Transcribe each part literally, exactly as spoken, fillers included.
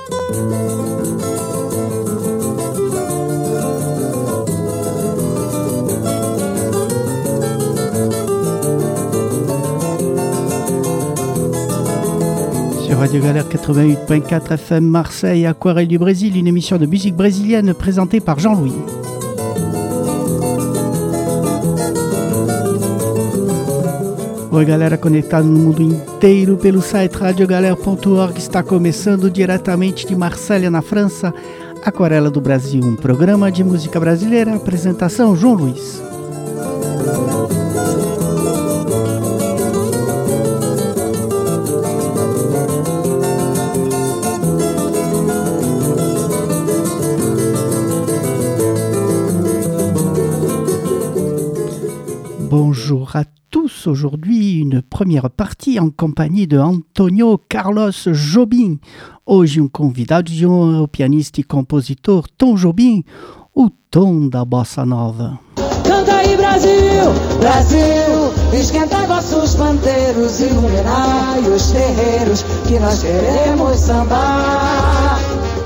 Radio Galère quatre-vingt-huit point quatre F M Marseille, Aquarelle du Brésil, une émission de musique brésilienne présentée par Jean-Louis. Oi galera, conectada no mundo inteiro pelo site radio galera ponto org, está começando diretamente de Marselha, na França, Aquarela do Brasil, um programa de música brasileira, apresentação João Luiz. Bonjour à tous, aujourd'hui une première partie en companhia de Antônio Carlos Jobim. Hoje um convidado de honra, o pianista e compositor Tom Jobim, o Tom da Bossa Nova. Canta aí Brasil, Brasil, esquenta vossos pandeiros, iluminai os terreiros que nós queremos sambar.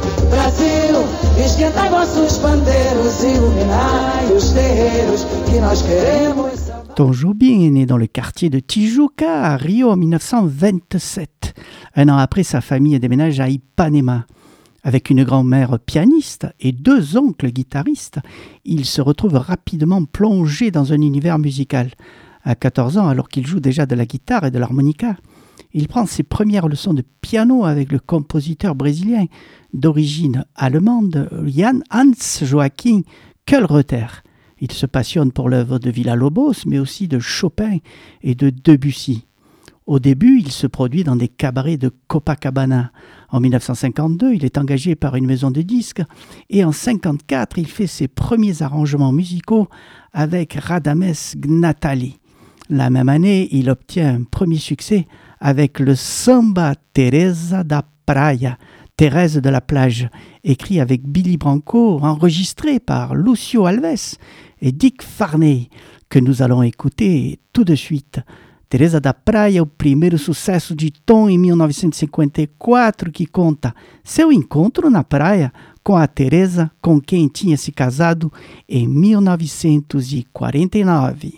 Brasil, esquentai vossos pandeiros, iluminai os terreiros que nós queremos sambar. Tom Jobim est né dans le quartier de Tijuca, à Rio, en dix-neuf cent vingt-sept. Un an après, sa famille déménage à Ipanema. Avec une grand-mère pianiste et deux oncles guitaristes, il se retrouve rapidement plongé dans un univers musical. À quatorze ans, alors qu'il joue déjà de la guitare et de l'harmonica, il prend ses premières leçons de piano avec le compositeur brésilien d'origine allemande, Jan Hans Joachim Kullreuter. Il se passionne pour l'œuvre de Villa-Lobos, mais aussi de Chopin et de Debussy. Au début, il se produit dans des cabarets de Copacabana. En dix-neuf cent cinquante-deux, il est engagé par une maison de disques et en dix-neuf cent cinquante-quatre, il fait ses premiers arrangements musicaux avec Radames Gnatali. La même année, il obtient un premier succès avec le Samba Teresa da Praia, Thérèse de la plage, écrit avec Billy Branco, enregistré par Lúcio Alves et Dick Farney, que nous allons écouter tout de suite. Teresa da Praia, o primeiro sucesso de Tom em mil novecentos e cinquenta e quatro, que conta seu encontro na praia com a Teresa, com quem tinha se casado em mil novecentos e quarenta e nove.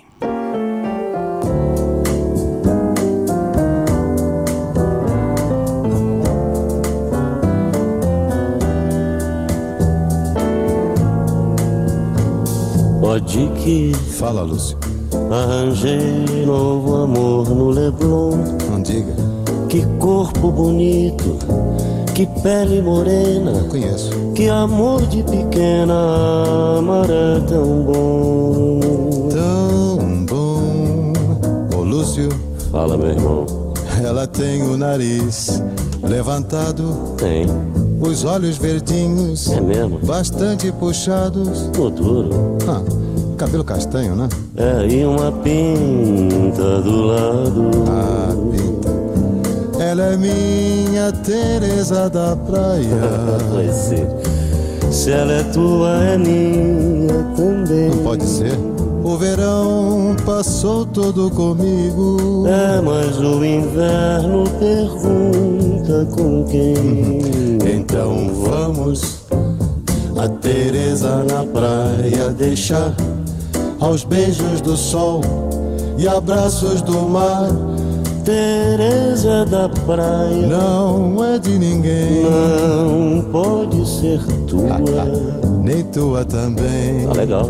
Pode que... Fala, Lúcio. Arranjei novo amor no Leblon. Não diga. Que corpo bonito, que pele morena. Não conheço. Que amor de pequena, amar é tão bom. Tão bom. Ô, Lúcio. Fala, meu irmão. Ela tem o nariz levantado. Tem. Os olhos verdinhos. É mesmo? Bastante puxados. Tô duro. Ah, cabelo castanho, né? É, e uma pinta do lado. Ah, pinta. Ela é minha Teresa da praia. Vai ser. Se ela é tua, é minha também. Não pode ser. O verão passou todo comigo. É, mas o inverno pergunta com quem. Então vamos a Teresa na praia deixar aos beijos do sol e abraços do mar. Teresa da praia não é de ninguém. Não pode ser tua. Nem tua também. Tá legal.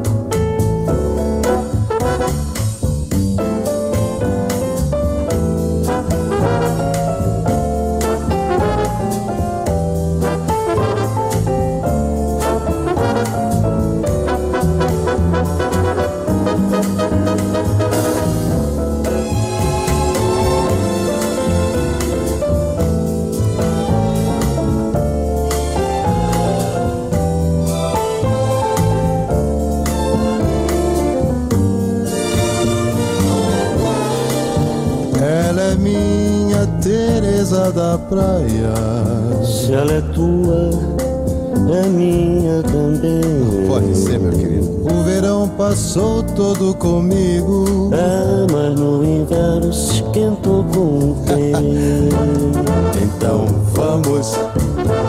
Da praia. Se ela é tua, é minha também. Pode ser, meu querido. O verão passou todo comigo. É, mas no inverno se esquentou com quem? Então vamos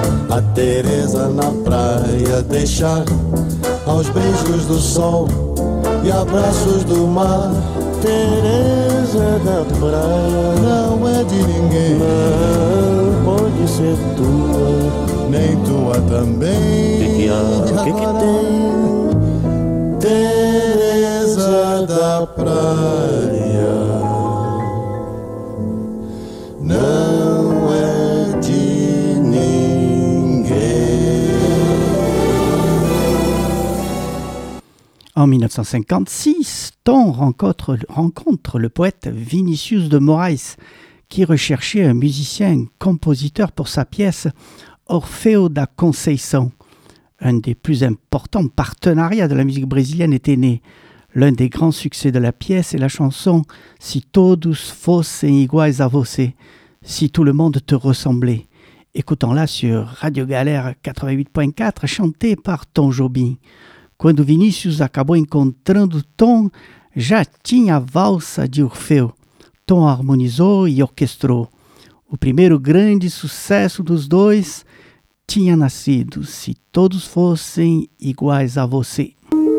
Teresa na praia deixar aos beijos do sol e abraços do mar. Teresa da praia Não é de ninguém, não pode ser tua. nem tua também. Que que há? Que que tem? Teresa da praia não é de ninguém. En dix-neuf cent cinquante-six, Tom rencontre, rencontre le poète Vinicius de Moraes, qui recherchait un musicien compositeur pour sa pièce Orfeu da Conceição. Un des plus importants partenariats de la musique brésilienne était né. L'un des grands succès de la pièce est la chanson « Si todos fossem iguais a você », « Si tout le monde te ressemblait ». Écoutons-la sur Radio Galère quatre-vingt-huit point quatre, chantée par Tom Jobim. Quando Vinícius acabou encontrando Tom, já tinha a valsa de Orfeu. Tom harmonizou e orquestrou. O primeiro grande sucesso dos dois tinha nascido, Se Todos Fossem Iguais a Você.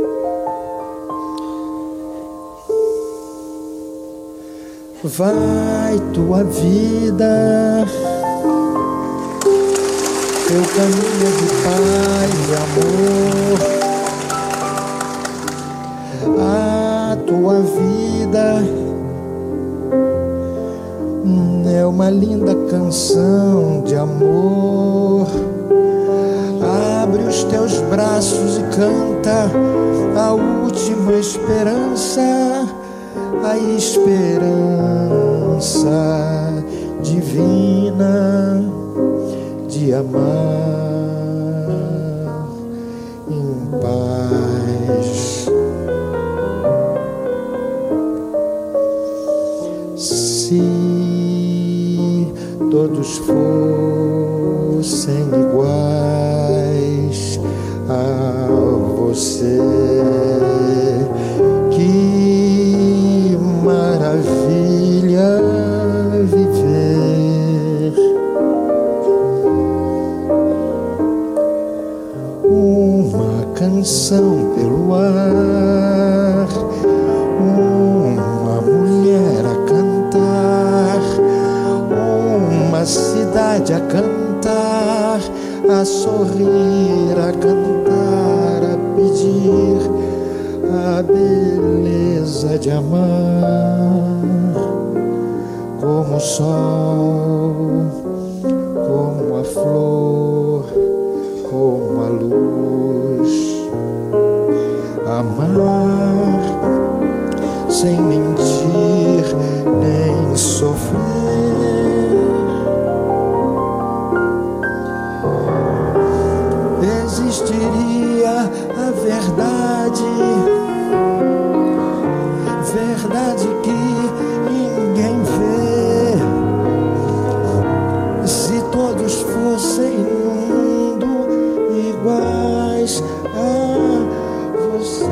Vai tua vida, teu caminho de paz e amor. A tua vida é uma linda canção de amor. Abre os teus braços e canta a última esperança, a esperança divina de amar em paz. Se todos fossem iguais a você, que maravilha viver. Uma canção pelo ar, uma mulher a cantar, uma cidade a cantar, a sorrir, a cantar, a pedir a beleza de amar, como o sol, como a flor, como a luz. Amar sem mentir nem sofrer. Existiria a verdade, verdade que ninguém vê. Se todos fossem no mundo iguais a você.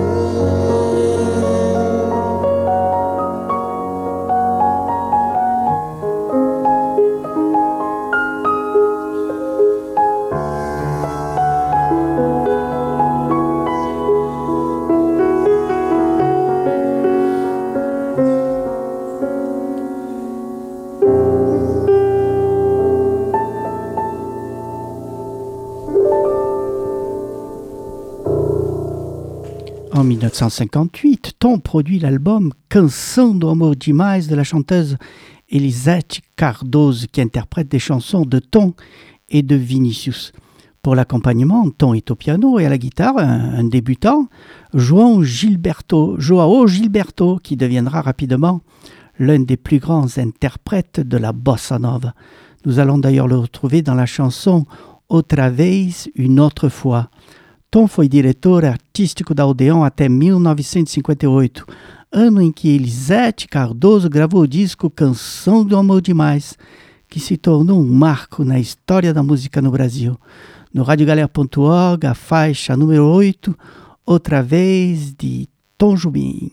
En dix-neuf cent cinquante-huit, Tom produit l'album Canção do Amor Demais de la chanteuse Elisete Cardoso, qui interprète des chansons de Tom et de Vinicius. Pour l'accompagnement, Tom est au piano et à la guitare, un, un débutant, João Gilberto, João Gilberto, qui deviendra rapidement l'un des plus grands interprètes de la bossa nova. Nous allons d'ailleurs le retrouver dans la chanson Outra vez, une autre fois. Tom foi diretor artístico da Odeon até mil novecentos e cinquenta e oito, ano em que Elisete Cardoso gravou o disco Canção do Amor Demais, que se tornou um marco na história da música no Brasil. No radiogalera ponto org, a faixa número oito, Outra Vez, de Tom Jobim.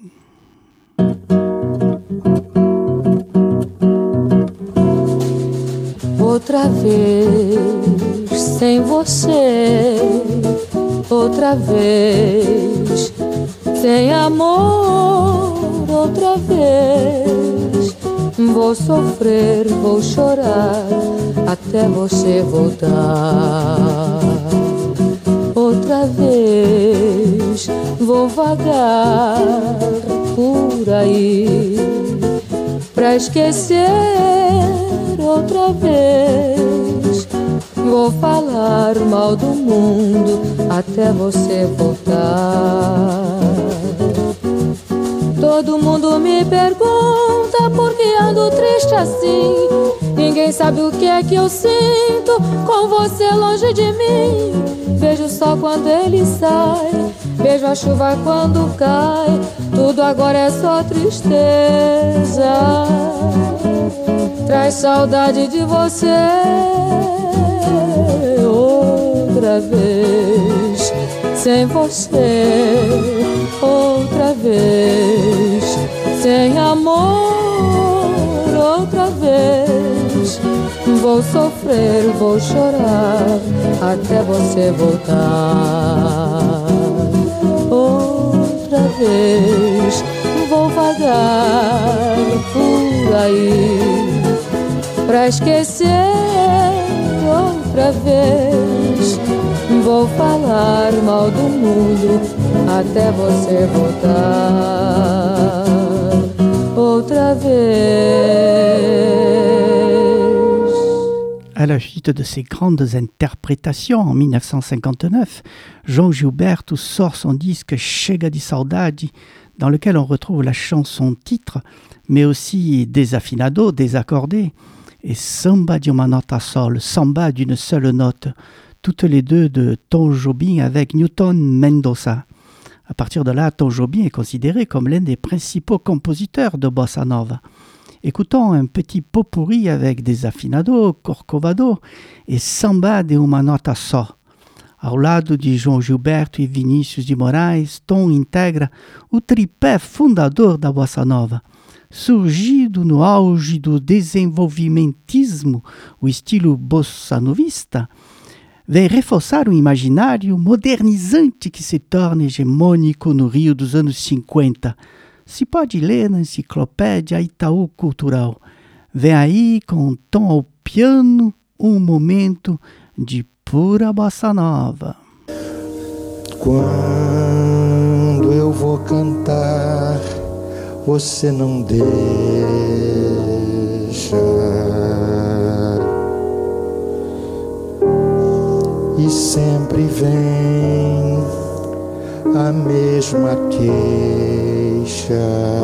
Outra vez, sem você outra vez, sem amor outra vez. Vou sofrer, vou chorar até você voltar. Outra vez vou vagar por aí pra esquecer outra vez. Vou falar mal do mundo até você voltar. Todo mundo me pergunta por que ando triste assim. Ninguém sabe o que é que eu sinto com você longe de mim. Vejo o sol quando ele sai, vejo a chuva quando cai. Tudo agora é só tristeza. Traz saudade de você outra vez, sem você outra vez, sem amor outra vez. Vou sofrer, vou chorar até você voltar. Outra vez vou vagar por aí pra esquecer outra vez. Vou falar mal do mundo até você voltar outra vez. À la suite de ses grandes interprétations en mille neuf cent cinquante-neuf, João Gilberto sort son disque Chega de Saudade, dans lequel on retrouve la chanson titre, mais aussi Desafinado, désaccordé, et Samba de uma nota só, le samba d'une seule note, toutes les deux de Tom Jobim avec Newton Mendoza. À partir de là, Tom Jobim est considéré comme l'un des principaux compositeurs de bossa nova. Écoutons un petit pot-pourri avec Desafinado, Corcovado et Samba de uma nota só. Ao lado de João Gilberto e Vinícius de Moraes, Tom integra o tripé fundador da bossa nova. Surgido no auge do desenvolvimentismo, o estilo bossa novista vem reforçar um imaginário modernizante que se torna hegemônico no Rio dos anos cinquenta. Se pode ler na enciclopédia Itaú Cultural. Vem aí, com um tom ao piano, um momento de pura bossa nova. Quando eu vou cantar, você não deixa, e sempre vem a mesma queixa.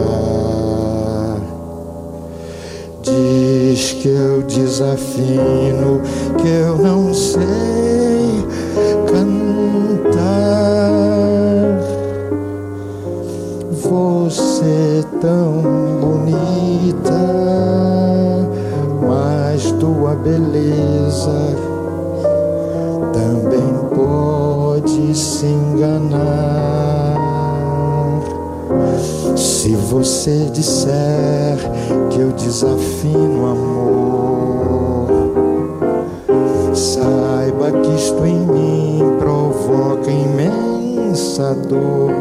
Diz que eu desafino, que eu não sei cantar. Você tão bonita, mas tua beleza também pode se enganar. Se você disser que eu desafino amor, saiba que isto em mim provoca imensa dor.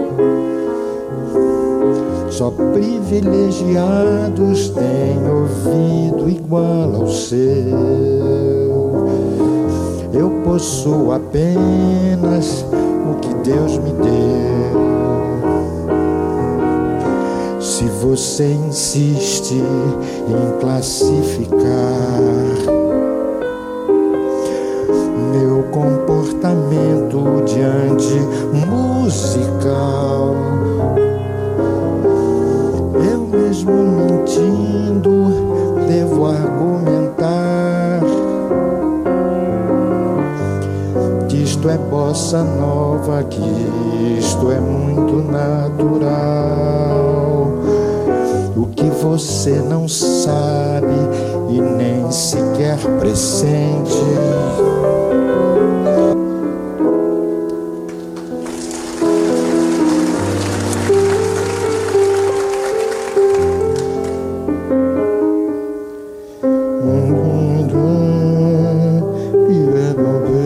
Só privilegiados têm ouvido igual ao seu. Eu possuo apenas o que Deus me deu. Se você insiste em classificar meu comportamento diante musical, eu mesmo mentindo devo argumentar que isto é bossa nova, que isto é muito natural. O que você não sabe e nem sequer pressente, viver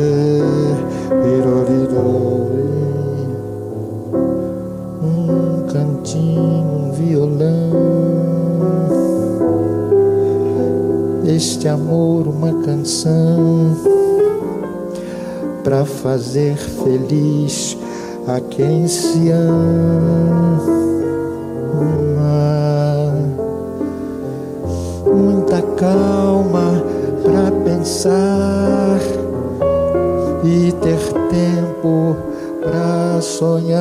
pra fazer feliz a quem se ama. Muita calma pra pensar e ter tempo pra sonhar.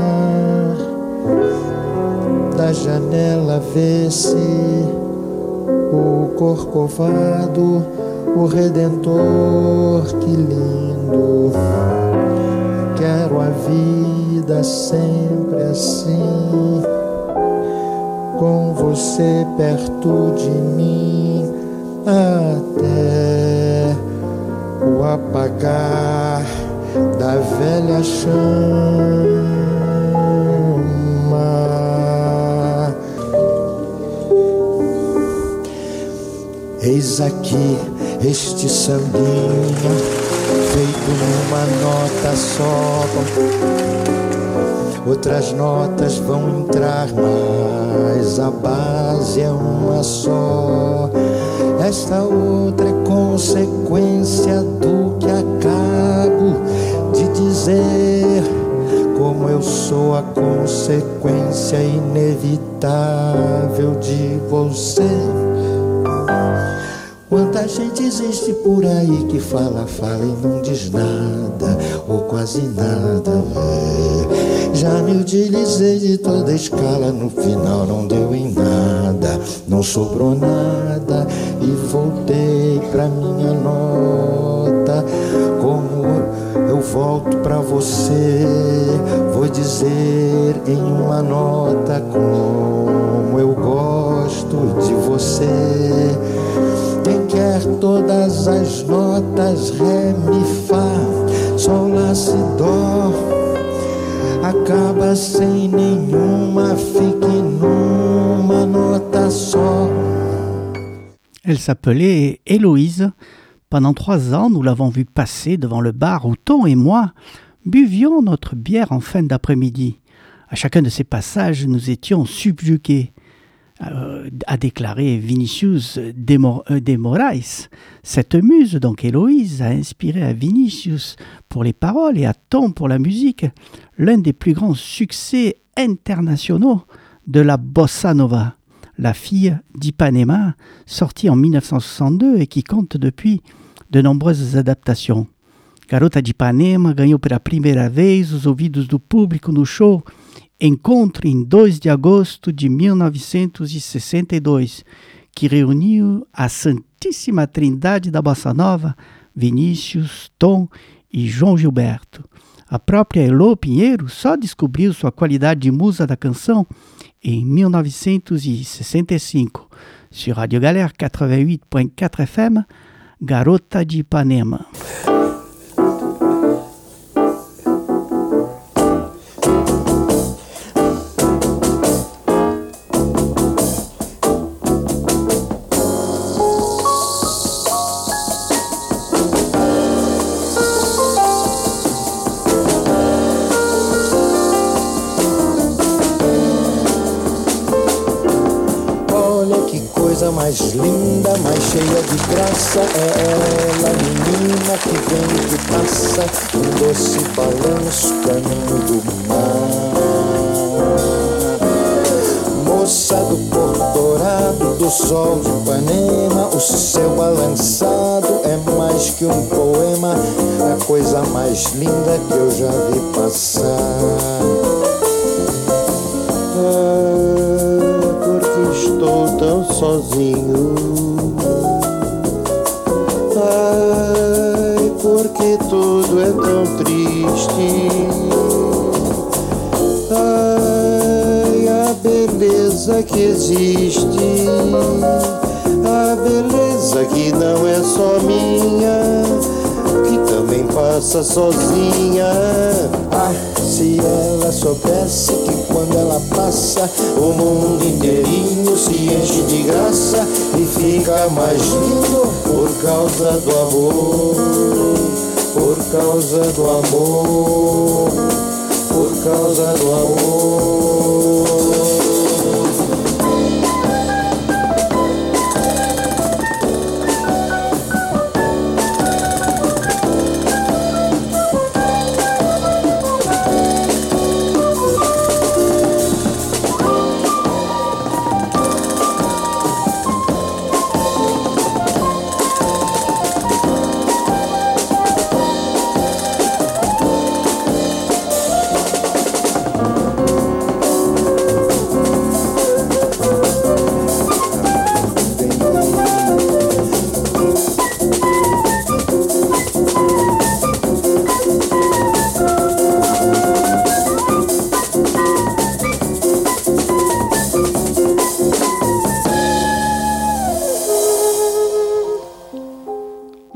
Da janela vê-se o Corcovado, o Redentor, que lindo. Quero a vida sempre assim, com você perto de mim, até o apagar da velha chama. Eis aqui este sambinha, feito numa nota só. Outras notas vão entrar, mas a base é uma só. Esta outra é consequência do que acabo de dizer. Como eu sou a consequência inevitável de você. Quanta gente existe por aí que fala, fala e não diz nada, ou quase nada, é. Já me utilizei de toda a escala, no final não deu em nada, não sobrou nada e voltei pra minha nota. Como eu volto pra você, vou dizer em uma nota como eu gosto de você. Quem quer todas as notas, ré, mi, fá, sol, lá, si, dó, acaba sem nenhuma, fique numa nota só. Elle s'appelait Héloïse. Pendant trois ans, nous l'avons vue passer devant le bar où Ton et moi buvions notre bière en fin d'après-midi. À chacun de ces passages, nous étions subjugués. Euh, a déclaré Vinicius de, Mor- euh, de Moraes. Cette muse, donc Héloïse, a inspiré à Vinicius pour les paroles et à Ton pour la musique l'un des plus grands succès internationaux de la bossa nova, La fille d'Ipanema, sortie en dix-neuf cent soixante-deux et qui compte depuis de nombreuses adaptations. Garota de Ipanema ganhou pela primeira vez os ouvidos do público no show Encontro em dois de agosto de mil novecentos e sessenta e dois, que reuniu a Santíssima Trindade da Bossa Nova, Vinícius, Tom e João Gilberto. A própria Elô Pinheiro só descobriu sua qualidade de musa da canção em mil novecentos e sessenta e cinco, sur Radio Galère quatre-vingt-huit point quatre F M, Garota de Ipanema. Mais linda, mais cheia de graça, é ela, menina que vem e que passa, um doce balanço, caminho do mar. Moça do Porto Dourado, do sol de Ipanema, o céu balançado é mais que um poema, a coisa mais linda que eu já vi passar. Estou tão sozinho. Ai, porque tudo é tão triste. Ai, a beleza que existe, a beleza que não é só minha, que também passa sozinha. Ah, se ela soubesse que quando ela passa, o mundo inteirinho se enche de graça e fica mais lindo por causa do amor, por causa do amor, por causa do amor.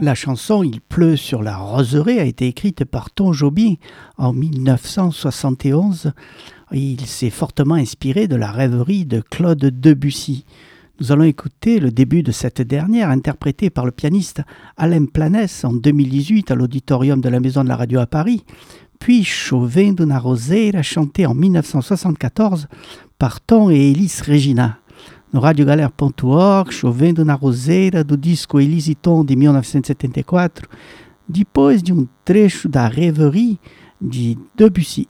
La chanson « Il pleut sur la roseraie » a été écrite par Tom Jobim en dix-neuf cent soixante et onze. Il s'est fortement inspiré de la rêverie de Claude Debussy. Nous allons écouter le début de cette dernière, interprétée par le pianiste Alain Planès en deux mille dix-huit à l'auditorium de la Maison de la Radio à Paris, puis Chovendo d'una roseira, chanté en dix-neuf cent soixante-quatorze par Tom et Elis Regina. No radio galera ponto org, Chovendo na Roseira, do disco Elis e Tom de mil novecentos e setenta e quatro, depois de um trecho da Rêverie de Debussy.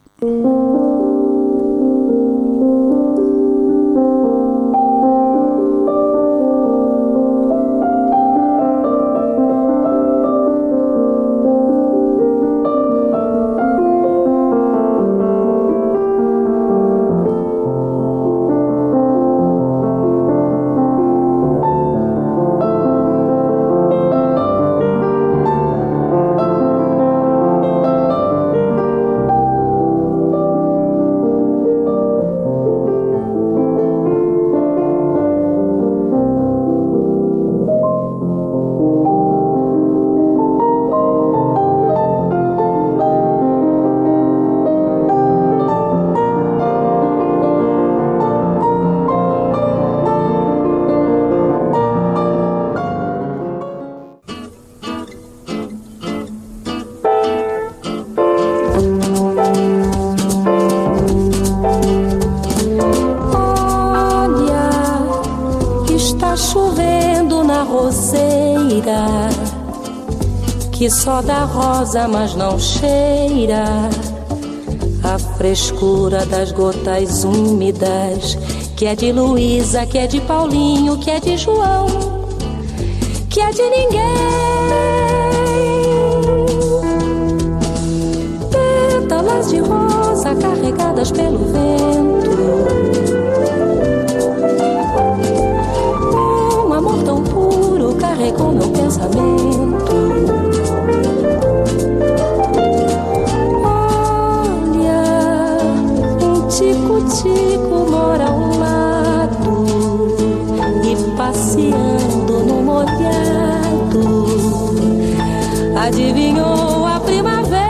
Que só dá rosa, mas não cheira a frescura das gotas úmidas, que é de Luísa, que é de Paulinho, que é de João, que é de ninguém. Pétalas de rosa carregadas pelo vento, um amor tão puro carregou meu pensamento. Tico-tico mora ao lado e passeando no molhado adivinhou a primavera.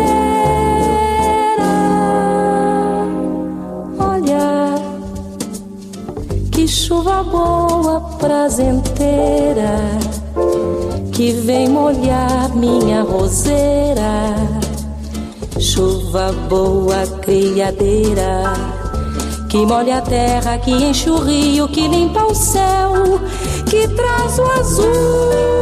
Olha que chuva boa, prazenteira, que vem molhar minha roseira. Chuva boa, criadeira, que molha a terra, que enche o rio, que limpa o céu, que traz o azul.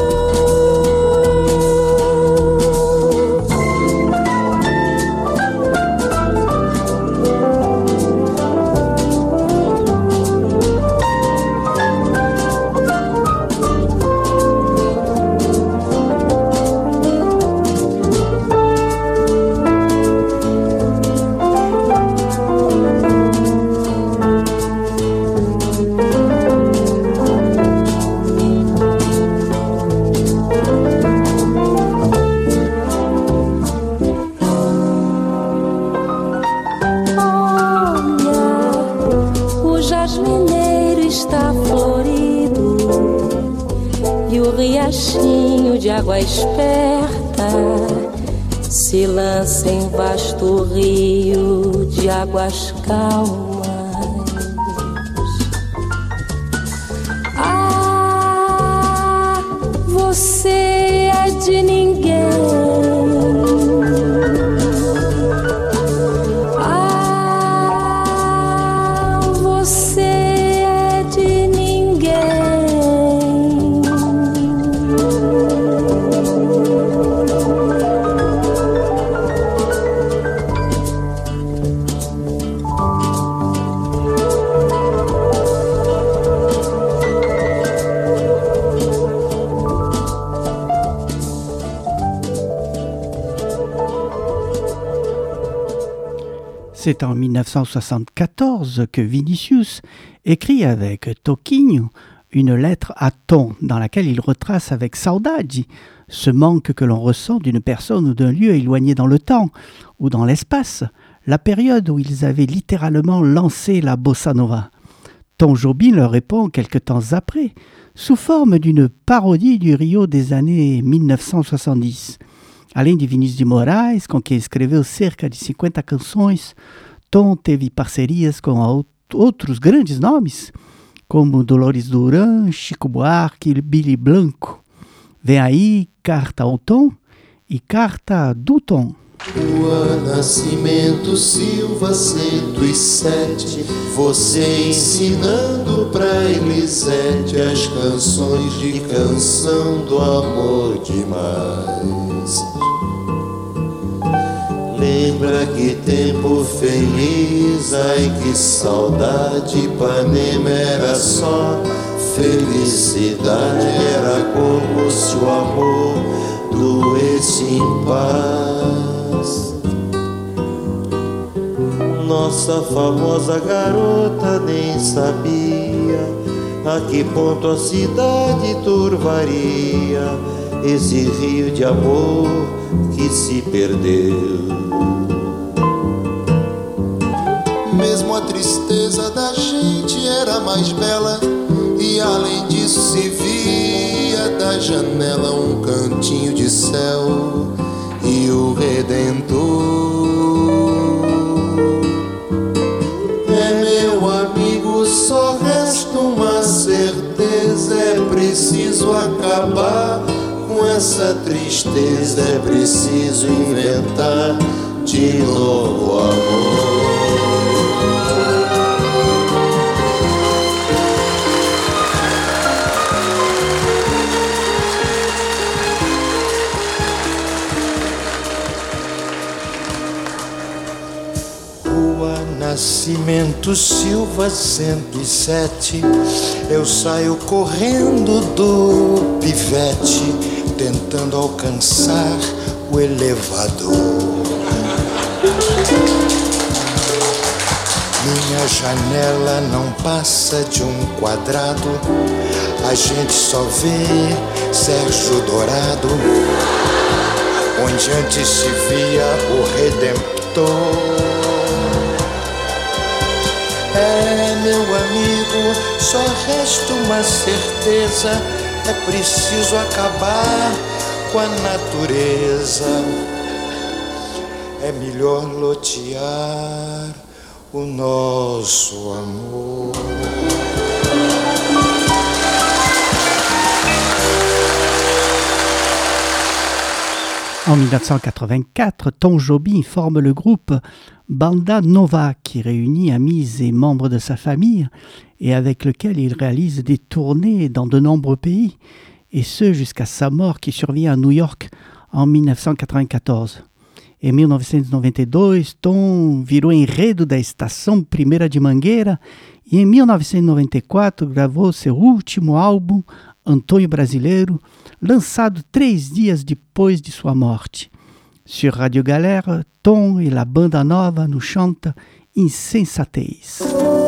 De água esperta se lança em vasto rio de águas calmas. Ah, você é de ninguém. Ah, você é de ninguém. C'est en dix-neuf cent soixante-quatorze que Vinicius écrit avec Toquinho une lettre à Tom dans laquelle il retrace avec saudade ce manque que l'on ressent d'une personne ou d'un lieu éloigné dans le temps ou dans l'espace, la période où ils avaient littéralement lancé la bossa nova. Tom Jobim leur répond quelque temps après, sous forme d'une parodie du Rio des années mil novecentos e soixante-dix. Além de Vinícius de Moraes, com quem escreveu cerca de cinquenta canções, Tom teve parcerias com outros grandes nomes, como Dolores Duran, Chico Buarque e Billy Blanco. Vem aí Carta ao Tom e Carta do Tom. Rua Nascimento Silva cento e sete, você ensinando pra Elisete as canções de canção do amor demais. Lembra que tempo feliz, ai que saudade, Ipanema era só felicidade, era como se o amor doesse em paz. Nossa famosa garota nem sabia a que ponto a cidade turvaria esse rio de amor que se perdeu. Mesmo a tristeza da gente era mais bela, e além disso se via da janela um cantinho de céu e o Redentor. É, meu amigo, só resta uma certeza, é preciso acabar com essa tristeza, é preciso inventar de novo amor. Nascimento Silva cento e sete, eu saio correndo do pivete, tentando alcançar o elevador. Minha janela não passa de um quadrado, a gente só vê Sérgio Dourado, onde antes se via o Redemptor. É, meu amigo, só resta uma certeza, é preciso acabar com a natureza. É melhor lotear o nosso amor. En mil neuf cent quatre-vingt-quatre, Tom Jobim forme le groupe Banda Nova, qui réunit amis et membres de sa famille et avec lequel il réalise des tournées dans de nombreux pays, et ce jusqu'à sa mort qui survient à New York en mil neuf cent quatre-vingt-quatorze. Em mil novecentos e noventa e dois, Tom virou enredo da Estação Primeira de Mangueira e em mil novecentos e noventa e quatro gravou seu último álbum, Antônio Brasileiro, lançado três dias depois de sua morte. Sur Radio Galère, Tom e la Banda Nova nos chanta Insensatez.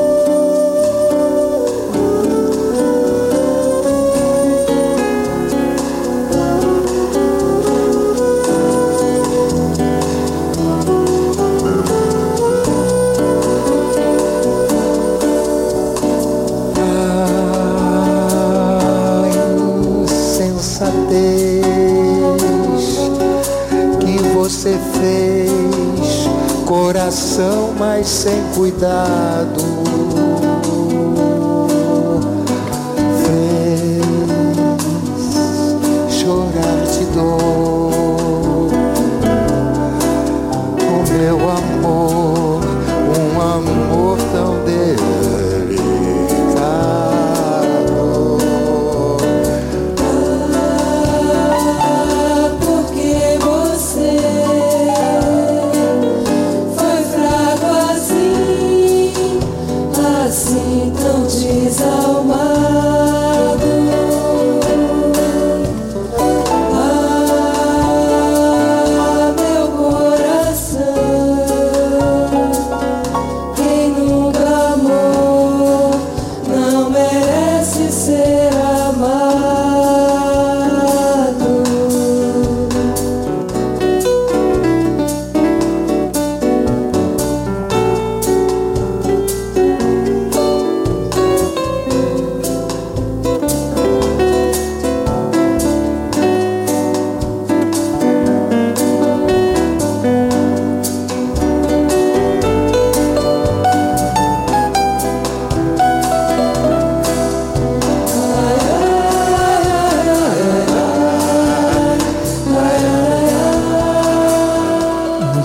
Você fez coração, mas sem cuidado, fez chorar de dor. O meu amor, um amor tão delicado. Ah, porque você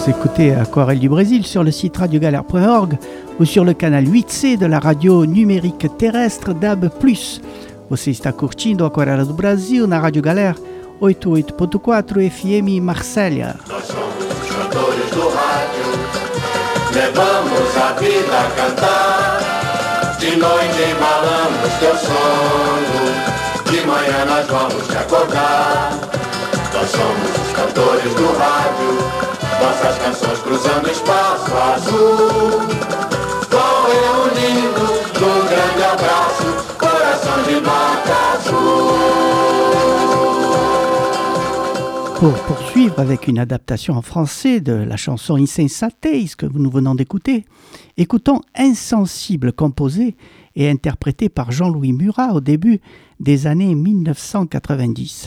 Vous écoutez Aquarelle du Brésil sur le site radio galère point org ou sur le canal huit C de la radio numérique terrestre D A B plus. Você está curtindo Aquarela do Brasil na Rádio Galera oitenta e oito ponto quatro F M Marsella. Nós somos os cantores do rádio, levamos a vida a cantar. De noite embalamos teu sono, de manhã nós vamos te acordar. Nós somos os cantores do rádio, nossas canções cruzando espaço azul. Vão reunindo num grande abraço, coração de nota azul. Pour poursuivre avec une adaptation en français de la chanson Insensatez que nous venons d'écouter, écoutons Insensible, composé et interprété par Jean-Louis Murat au début des années mille neuf cent quatre-vingt-dix.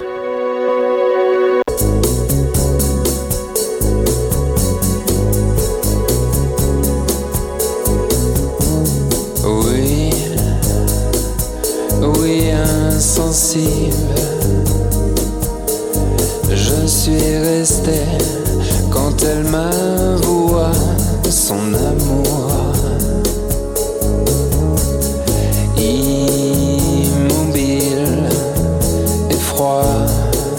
Oui, oui, insensible, je suis resté quand elle m'avoua son amour. Immobile et froid,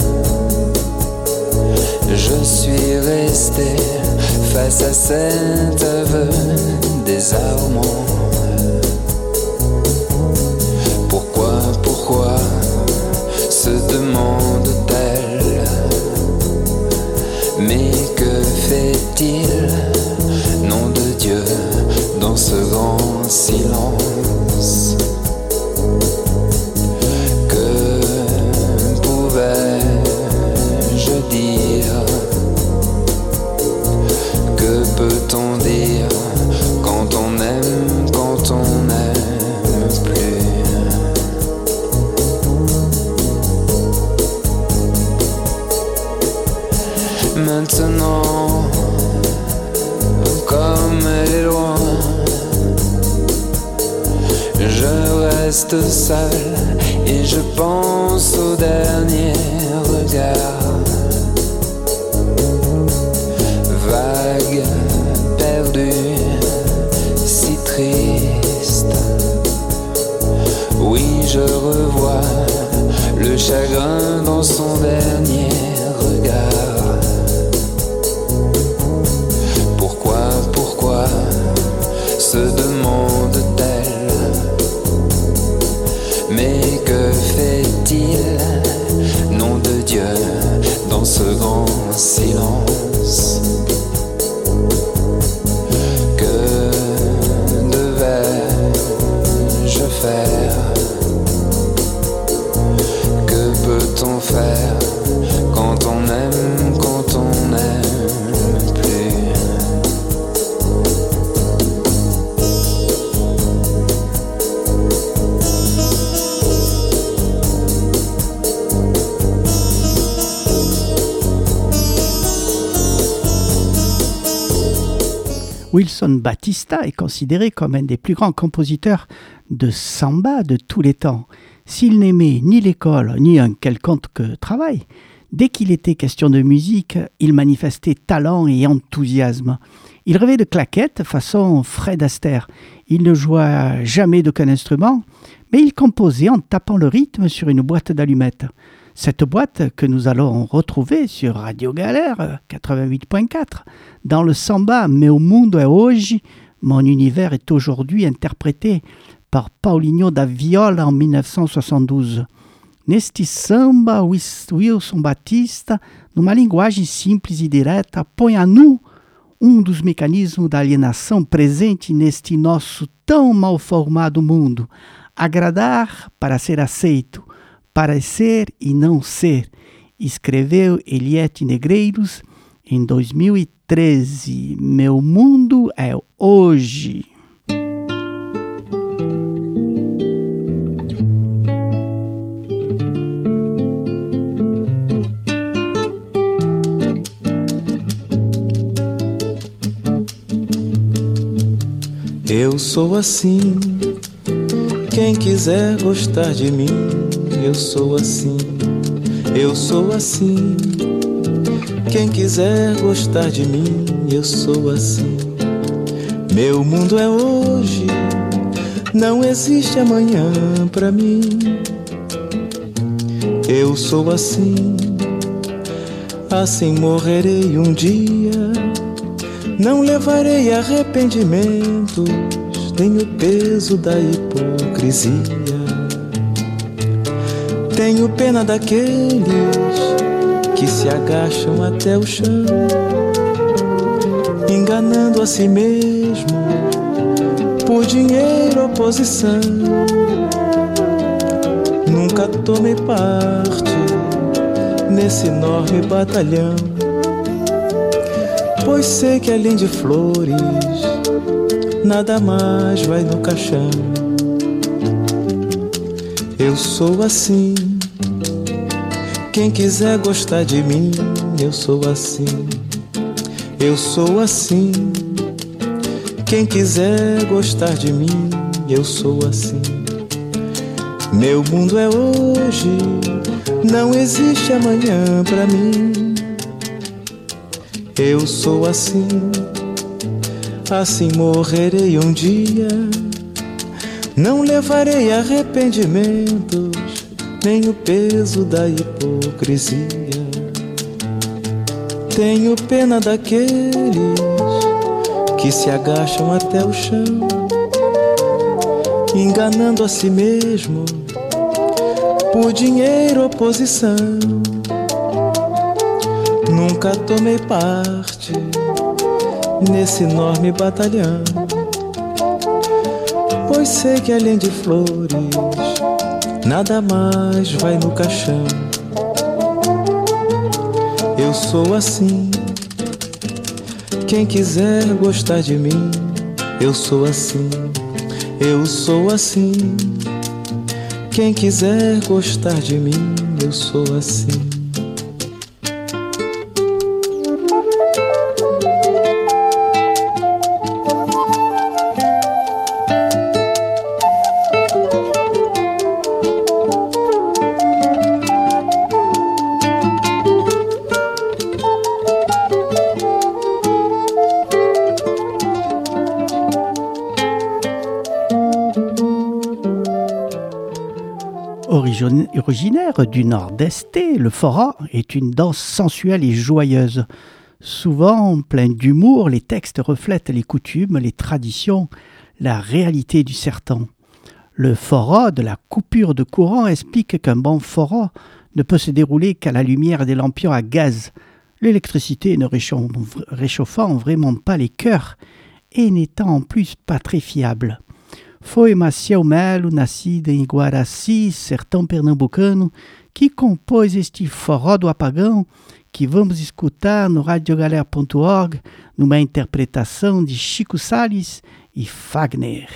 je suis resté face à cet aveu désarmant. Pourquoi, pourquoi se demande-t-elle? Mais que fait-il, nom de Dieu, dans ce grand silence? Que pouvais-je dire? Que peut-on dire quand on aime, quand on n'aime plus? Maintenant, comme elle est loin, je reste seul et je pense au dernier regard. Vague, perdu, si triste. Oui, je revois le chagrin dans son dernier regard. Pourquoi, pourquoi se demande-t-elle? Mais que fait-il, nom de Dieu, dans ce grand silence? Que devais-je faire? Que peut-on faire quand on aime, quand on n'aime plus? Wilson Battista est considéré comme un des plus grands compositeurs de samba de tous les temps. S'il n'aimait ni l'école ni un quelconque travail, dès qu'il était question de musique, il manifestait talent et enthousiasme. Il rêvait de claquettes façon Fred Astaire. Il ne joua jamais d'aucun instrument, mais il composait en tapant le rythme sur une boîte d'allumettes. Cette boîte que nous allons retrouver sur Radio Galère quatre-vingt-huit point quatre, dans le samba Meu Mundo é Hoje, Mon univers est aujourd'hui, interprété par Paulinho da Viola en mille neuf cent soixante-douze. Neste samba, Wilson Battista, numa linguagem simples e direta, põe a nu um dos mecanismos da alienação presente neste nosso tão mal formado mundo. Agradar para ser aceito, parecer e não ser, escreveu Eliette Negreiros em dois mil e treze. Meu mundo é hoje. Eu sou assim, quem quiser gostar de mim, eu sou assim, eu sou assim. Quem quiser gostar de mim, eu sou assim. Meu mundo é hoje, não existe amanhã pra mim. Eu sou assim, assim morrerei um dia. Não levarei arrependimentos, nem o peso da hipocrisia. Tenho pena daqueles que se agacham até o chão, enganando a si mesmo por dinheiro ou posição. Nunca tomei parte nesse enorme batalhão, pois sei que além de flores nada mais vai no caixão. Eu sou assim, quem quiser gostar de mim, eu sou assim. Eu sou assim, quem quiser gostar de mim, eu sou assim. Meu mundo é hoje, não existe amanhã pra mim. Eu sou assim, assim morrerei um dia. Não levarei arrependimentos, nem o peso da hipocrisia. Tenho pena daqueles que se agacham até o chão, enganando a si mesmo por dinheiro ou posição. Nunca tomei parte nesse enorme batalhão, pois sei que além de flores nada mais vai no caixão. Eu sou assim, quem quiser gostar de mim, eu sou assim. Eu sou assim, quem quiser gostar de mim, eu sou assim. Originaire du Nord-Est, le fora est une danse sensuelle et joyeuse. Souvent pleine d'humour, les textes reflètent les coutumes, les traditions, la réalité du sertan. Le fora de la coupure de courant explique qu'un bon fora ne peut se dérouler qu'à la lumière des lampions à gaz, l'électricité ne réchauffant vraiment pas les cœurs et n'étant en plus pas très fiable. Foi Maciel Melo, nascido em Guaraci, sertão pernambucano, que compôs este forró do apagão que vamos escutar no radiogalera ponto org, numa interpretação de Chico Salles e Fagner.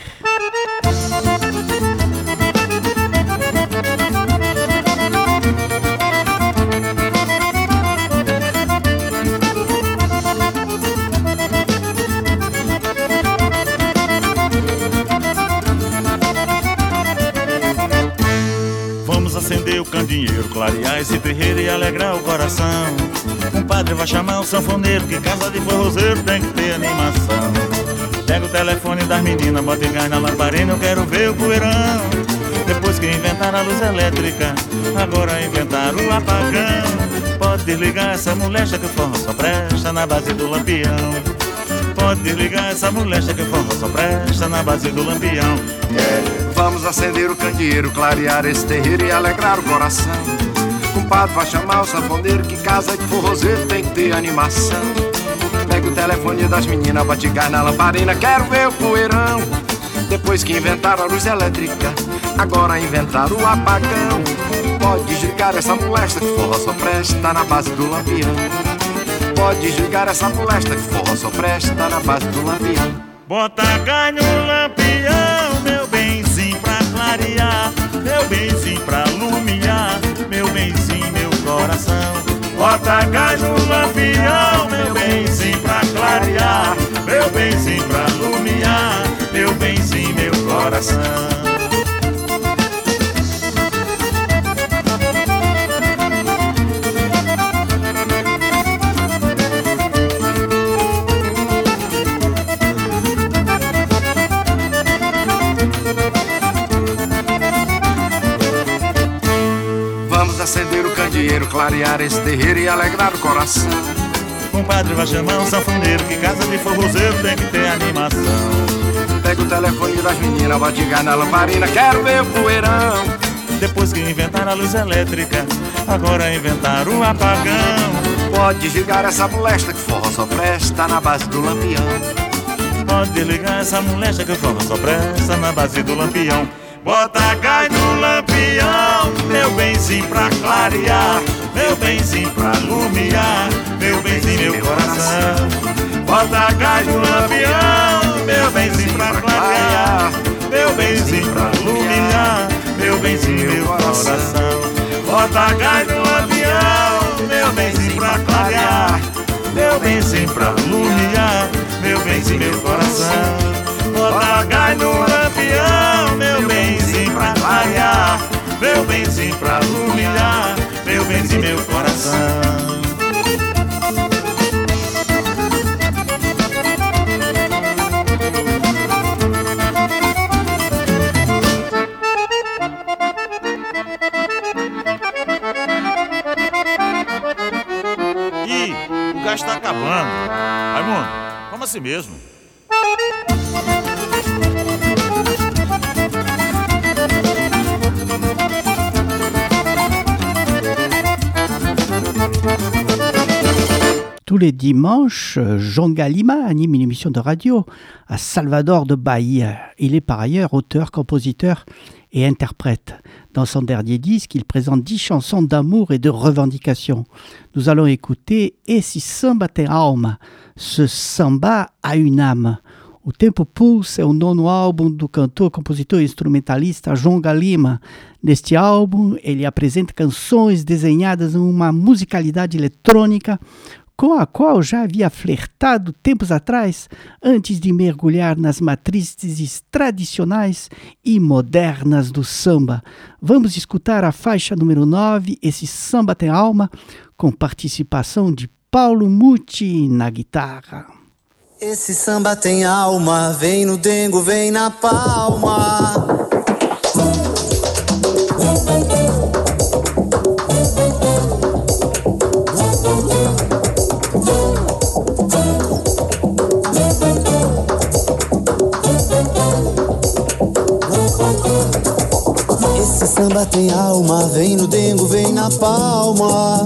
Acender o candeeiro, clarear esse terreiro e alegrar o coração. Um padre vai chamar o sanfoneiro, que casa de forrozeiro tem que ter animação. Pega o telefone das meninas, bota em gás na lamparina, eu quero ver o poeirão. Depois que inventaram a luz elétrica, agora inventaram o apagão. Pode desligar essa molecha que o forró só presta na base do lampião. Pode desligar essa molecha que o forró só presta na base do lampião. Yeah. Vamos acender o candeeiro, clarear esse terreiro e alegrar o coração. O padre vai chamar o sanfoneiro, que casa de forrozeiro tem que ter animação. Pega o telefone das meninas, bate gás na lamparina, quero ver o poeirão. Depois que inventaram a luz elétrica, agora inventaram o apagão. Pode desligar essa molesta que forró só presta na base do lampião. Pode desligar essa molesta que forró só presta na base do lampião. Bota gás no lampião, meu benzinho pra clarear, meu benzinho pra iluminar, meu benzinho, meu coração. Bota gás no lampião, meu benzinho pra clarear, meu benzinho pra iluminar, meu benzinho, meu coração. clarear esse terreiro e alegrar o coração. Compadre, vai chamar um sanfoneiro, que casa de forrozeiro tem que ter animação. Pega o telefone das meninas, bote gás na lamparina, quero ver o poeirão. Depois que inventaram a luz elétrica, agora inventaram o apagão. Pode desligar essa molesta que forró só presta na base do lampião. Pode desligar essa molesta que forró só presta na base do lampião. Bota gás no lampião, meu benzinho pra clarear, meu benzinho pra iluminar, meu benzinho, meu coração. Bota gás no lampião, meu benzinho pra clarear, meu benzinho pra iluminar, meu benzinho, meu coração. Bota gás no lampião, meu benzinho pra clarear, meu benzinho pra iluminar, meu benzinho, meu coração. Bota gás no lampião, meu benzinho pra clarear, meu benzinho pra iluminar, meu benzinho, meu coração. Ih, o gás tá acabando. Raimundo, como assim mesmo? Tous les dimanches, Jean Galima anime une émission de radio à Salvador de Bahia. Il est par ailleurs auteur, compositeur et interprète. Dans son dernier disque, il présente dix chansons d'amour et de revendication. Nous allons écouter Esse Samba Tem Alma, ce samba a une âme. O Tempo Pulsa é o nono álbum do cantor, compositor e instrumentalista João Galima. Neste álbum, ele apresenta canções desenhadas em uma musicalidade eletrônica com a qual já havia flertado tempos atrás, antes de mergulhar nas matrizes tradicionais e modernas do samba. Vamos escutar a faixa número nove, Esse Samba Tem Alma, com participação de Paulo Muti na guitarra. Esse samba tem alma, vem no dengo, vem na palma. Esse samba tem alma, vem no dengo, vem na palma.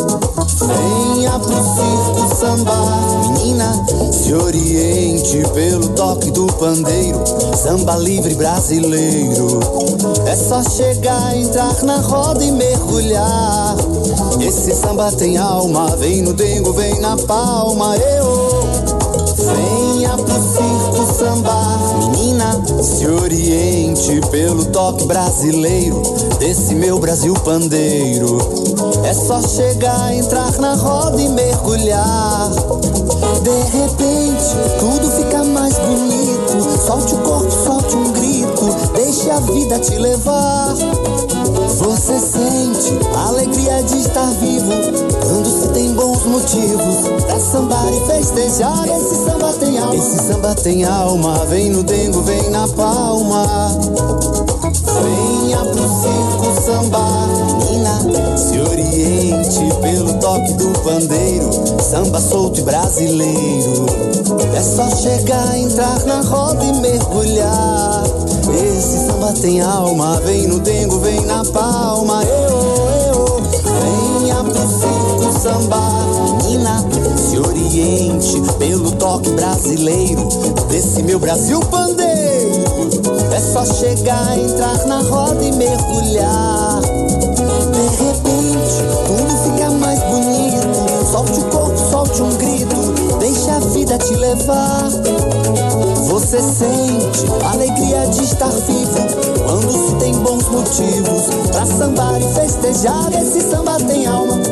Venha pro circo sambar, menina, se oriente pelo toque do pandeiro, samba livre brasileiro. É só chegar, entrar na roda e mergulhar. Esse samba tem alma, vem no dengo, vem na palma. Eu, venha pro circo sambar, menina, se oriente pelo toque brasileiro desse meu Brasil pandeiro. É só chegar, entrar na roda e mergulhar. De repente, tudo fica mais bonito. Solte o corpo, solte um grito, deixe a vida te levar. Você sente a alegria de estar vivo quando se tem bons motivos pra sambar e festejar. Esse samba tem alma, esse samba tem alma, vem no dengo, vem na palma. Venha pro circo sambar, menina, se oriente pelo toque do pandeiro, samba solto e brasileiro. É só chegar, entrar na roda e mergulhar. Esse samba tem alma, vem no dengo, vem na palma. Eu, eu, venha pro circo sambar, menina, se oriente pelo toque brasileiro desse meu Brasil pandeiro. É só chegar, entrar na roda e mergulhar. De repente, tudo fica mais bonito. Solte o corpo, solte um grito, deixa a vida te levar. Você sente a alegria de estar vivo quando se tem bons motivos pra sambar e festejar. Esse samba tem alma.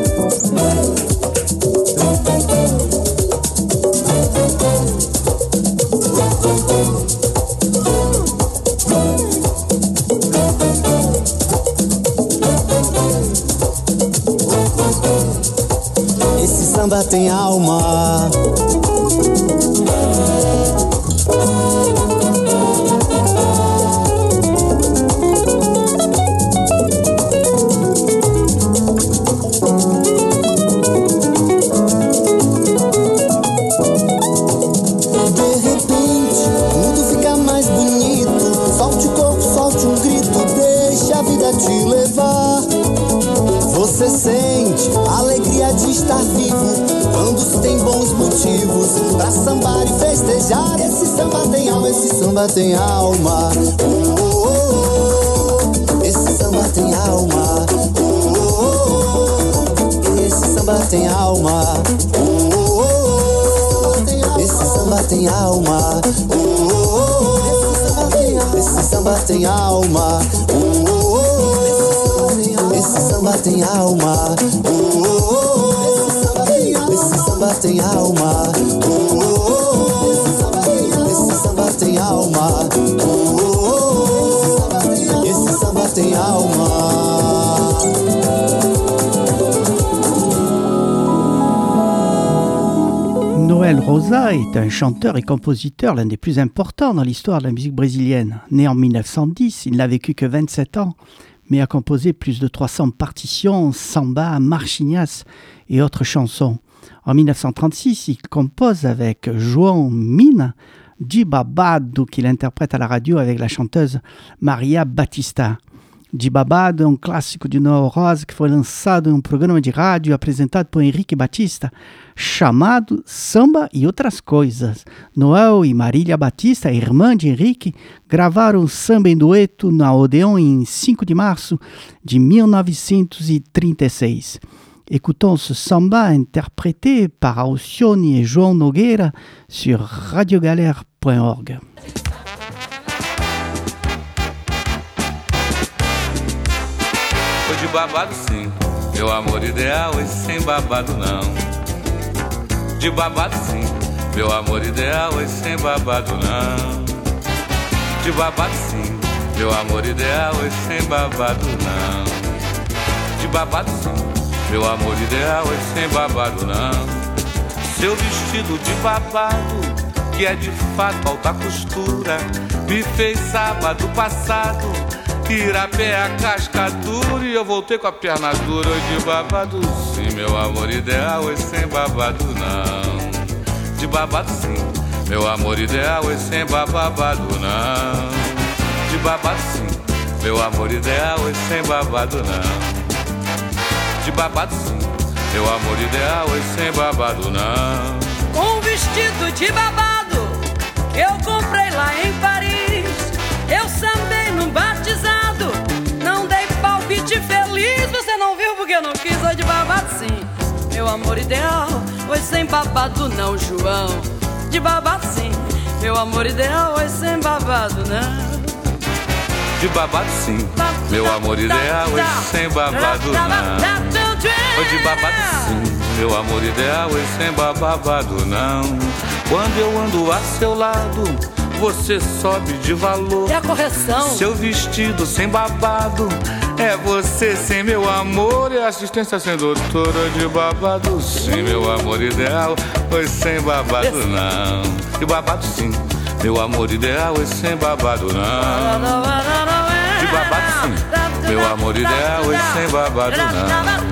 Esse samba tem alma. motivos pra sambar e festejar. Esse samba tem alma, esse samba tem alma. Oh, oh, oh. Esse samba tem alma. Oh, oh, oh. Esse samba tem alma. Oh, oh, oh. Esse samba tem alma. Oh, oh, oh. Esse samba tem alma. Oh, oh, oh. Esse samba tem alma. Oh, oh, oh. Esse samba tem alma. Oh, oh, oh. Esse samba tem alma. Oh, oh, oh. Esse samba tem alma. Noël Rosa est un chanteur et compositeur, l'un des plus importants dans l'histoire de la musique brésilienne. Né en mille neuf cent dix, il n'a vécu que vingt-sept ans, mais a composé plus de trois cents partitions, samba, marchinhas et autres chansons. En mille neuf cent trente-six, il compose avec João Mina De Babado, qu'il interprète à la radio avec la chanteuse Maria Batista. De Babado é um clássico de Noel Rosa que foi lançado em um programa de rádio apresentado por Henrique Batista, chamado Samba e Outras Coisas. Noel e Marília Batista, irmã de Henrique, gravaram o samba em dueto na Odeon em cinco de março de mille neuf cent trente-six. Écoutons ce samba interprété par Alcione et João Nogueira sur radio galère point org. De babado sim, meu amor ideal, esse sem babado não. De babado sim, meu amor ideal, esse sem babado não. De babado sim, meu amor ideal, esse sem babado não. De babado sim, meu amor ideal, esse sem babado não. Seu vestido de babado, que é de fato alta costura, me fez sábado passado ir a pé a casca dura e eu voltei com a perna dura. De babado sim, meu amor ideal, esse sem babado não. De babado sim, meu amor ideal, esse sem babado não. De babado sim, meu amor ideal, esse sem babado não. De babado sim, meu amor ideal, esse sem babado não. Um vestido de babado que eu comprei lá em Paris, eu sambei num batizado, não dei palpite feliz. Você não viu porque eu não quis, foi de babado sim, meu amor ideal, foi sem babado não, João. De babado sim, meu amor ideal, foi sem babado não. De babado sim, meu amor ideal, esse sem babado não. De babado sim, meu amor ideal, esse sem babado não. Quando eu ando a seu lado, você sobe de valor. E a correção? Seu vestido sem babado, é você sem meu amor. E assistência sem doutora. De babado sim, meu amor ideal, pois sem babado não. De babado sim, meu amor ideal, é sem babado não. De babado sim, meu amor ideal, é sem babado não.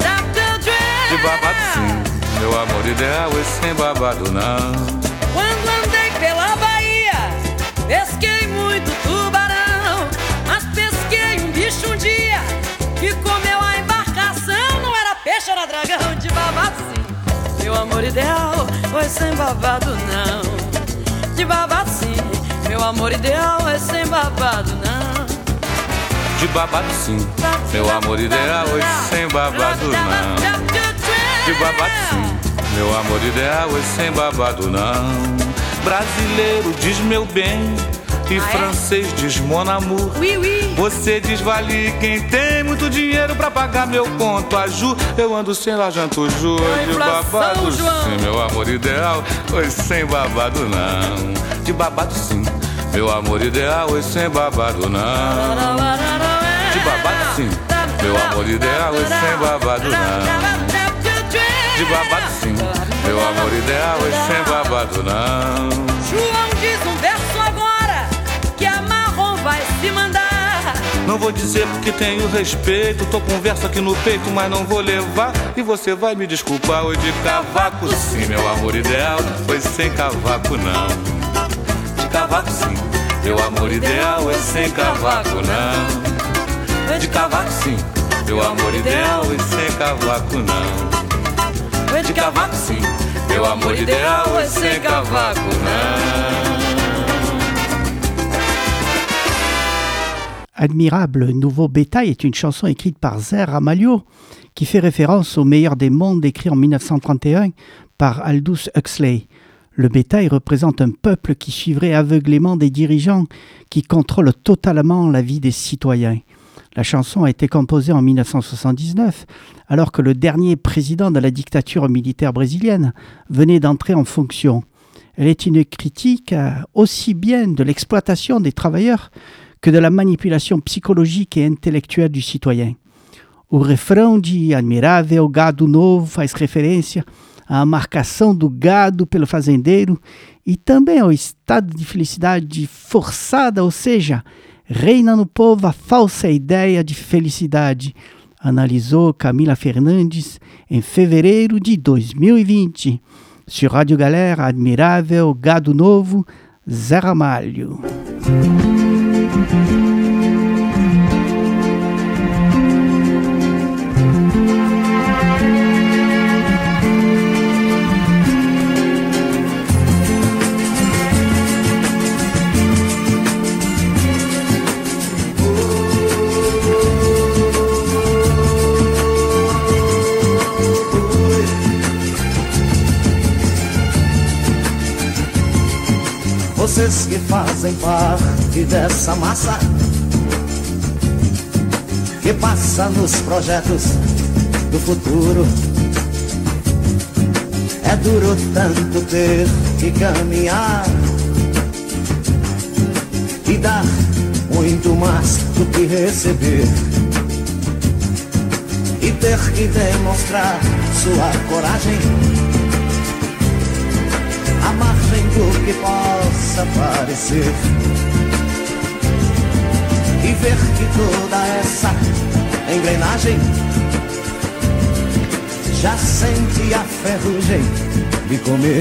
De babado sim, meu amor ideal, é sem babado não. Quando andei pela Bahia, pesquei muito tubarão, mas pesquei um bicho um dia que comeu a embarcação. Não era peixe, era dragão. De babado sim, meu amor ideal, foi sem babado não. De babado sim, meu amor ideal, é sem babado não. De babado sim, meu amor ideal, é sem babado não. De babado sim, meu amor ideal, é sem babado não. Brasileiro diz meu bem e ah, francês é? Diz mon amour. Oui, oui. Você diz vale quem tem muito dinheiro pra pagar meu conto a ju. Eu ando sem lá janto ju. De babado João. Sim, meu amor ideal, pois sem babado não. De babado sim, meu amor ideal, é sem babado não. De babado sim, meu amor ideal, é sem babado não. De babado sim, meu amor ideal, é sem babado não. João diz um verso agora que a marrom vai se mandar. Não vou dizer porque tenho respeito, tô com verso aqui no peito, mas não vou levar. E você vai me desculpar, oi de cavaco sim, meu amor ideal, pois sem cavaco não. De cavaco sim, meu amor ideal, é sem cavaco não. De cavaco sim, meu amor ideal, é sem cavaco não. De cavaco sim, Meu amor ideal é sem cavaco, não. Admirable Nouveau Bétail est une chanson écrite par Zer Ramalho qui fait référence au meilleur des mondes écrit en dix-neuf cent trente et un par Aldous Huxley. Le bétail représente un peuple qui suivrait aveuglément des dirigeants qui contrôlent totalement la vie des citoyens. La chanson a été composée en dix-neuf cent soixante-dix-neuf, alors que le dernier président de la dictature militaire brésilienne venait d'entrer en fonction. Elle est une critique aussi bien de l'exploitation des travailleurs que de la manipulation psychologique et intellectuelle du citoyen. O refrão de Admirável Gado Novo faz referência à marcação do gado pelo fazendeiro e também ao estado de felicidade forçada, ou seja, reina no povo a falsa ideia de felicidade, analisou Camila Fernandes em fevereiro de dois mil e vinte. Sur Radio Galère, Admirável Gado Novo, Zer Ramalho. Vocês que fazem parte dessa massa que passa nos projetos do futuro. É duro tanto ter que caminhar e dar muito mais do que receber, e ter que demonstrar sua coragem à margem do que possa parecer, e ver que toda essa engrenagem já sente a ferrugem de comer.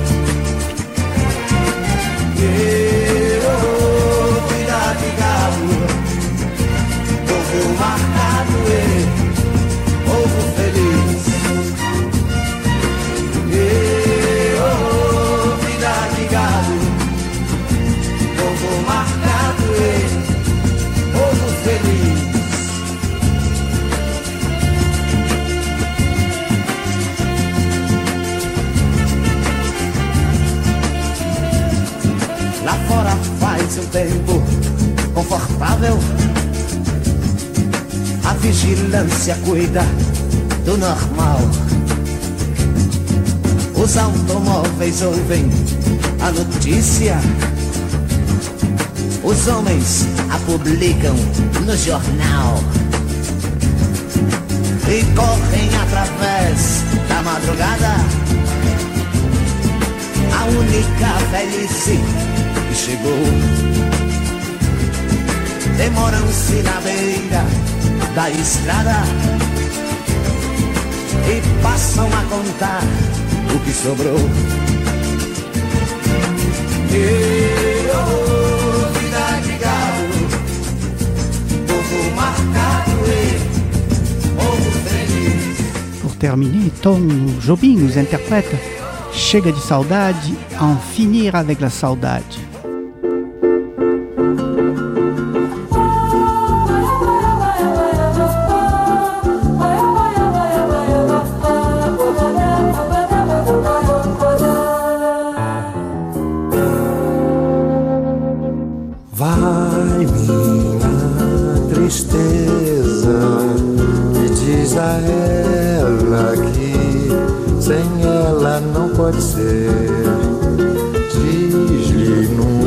E, oh, vida de galo, povo marcado e povo feliz. E, oh, vida de galo, povo marcado e povo feliz. Lá fora faz um tempo confortável, a vigilância cuida do normal. Os automóveis ouvem a notícia, os homens a publicam no jornal e correm através da madrugada. A única velhice que chegou, demoram-se na beira da estrada e passam a contar o que sobrou. E, oh, vida de galo, povo marcado e povo feliz. Pour terminer, Tom Jobim nous interprète Chega de saudade, en finir avec la saudade. Vai minha tristeza, e diz a ela que sem ela não pode ser. Diz-lhe num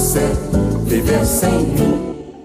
você viver sem mim.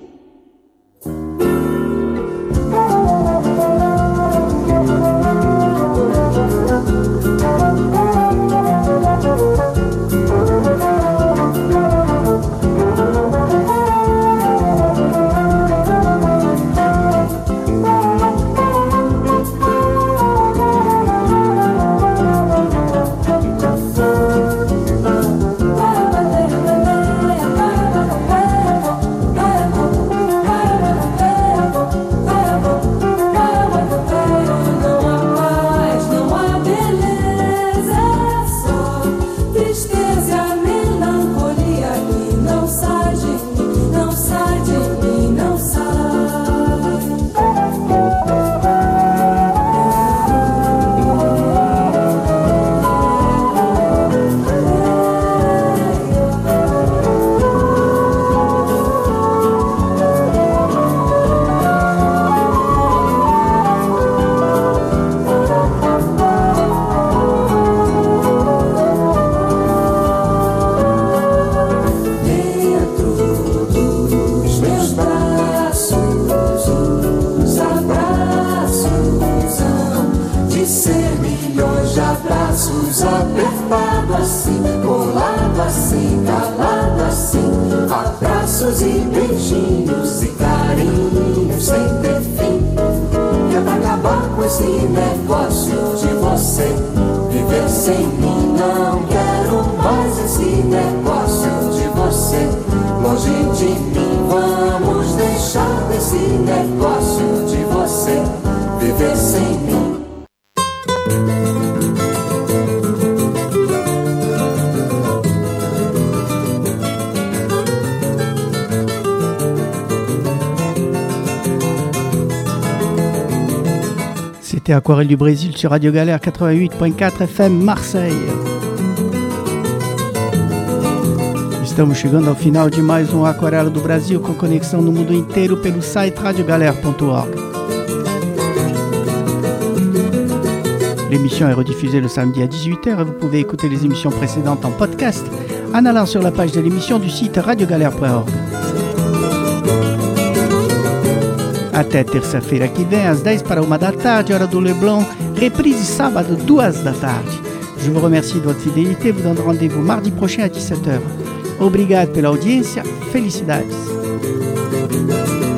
C'était Aquarelle du Brésil sur Radio Galère quatre-vingt-huit point quatre F M Marseille. Estamos chegando ao final de mais um Aquarela do Brasil com conexão no mundo inteiro pelo site radio galère point org. L'émission est rediffusée le samedi à dix-huit heures et vous pouvez écouter les émissions précédentes en podcast en allant sur la page de l'émission du site radio galère point org. Até terça-feira que vem, às dez para uma da tarde, hora do Leblon, reprise sábado, duas da tarde. Je vous remercie de votre fidélité, vous donne rendez-vous mardi prochain à dix-sept heures. Obrigado pela audiência, felicidades.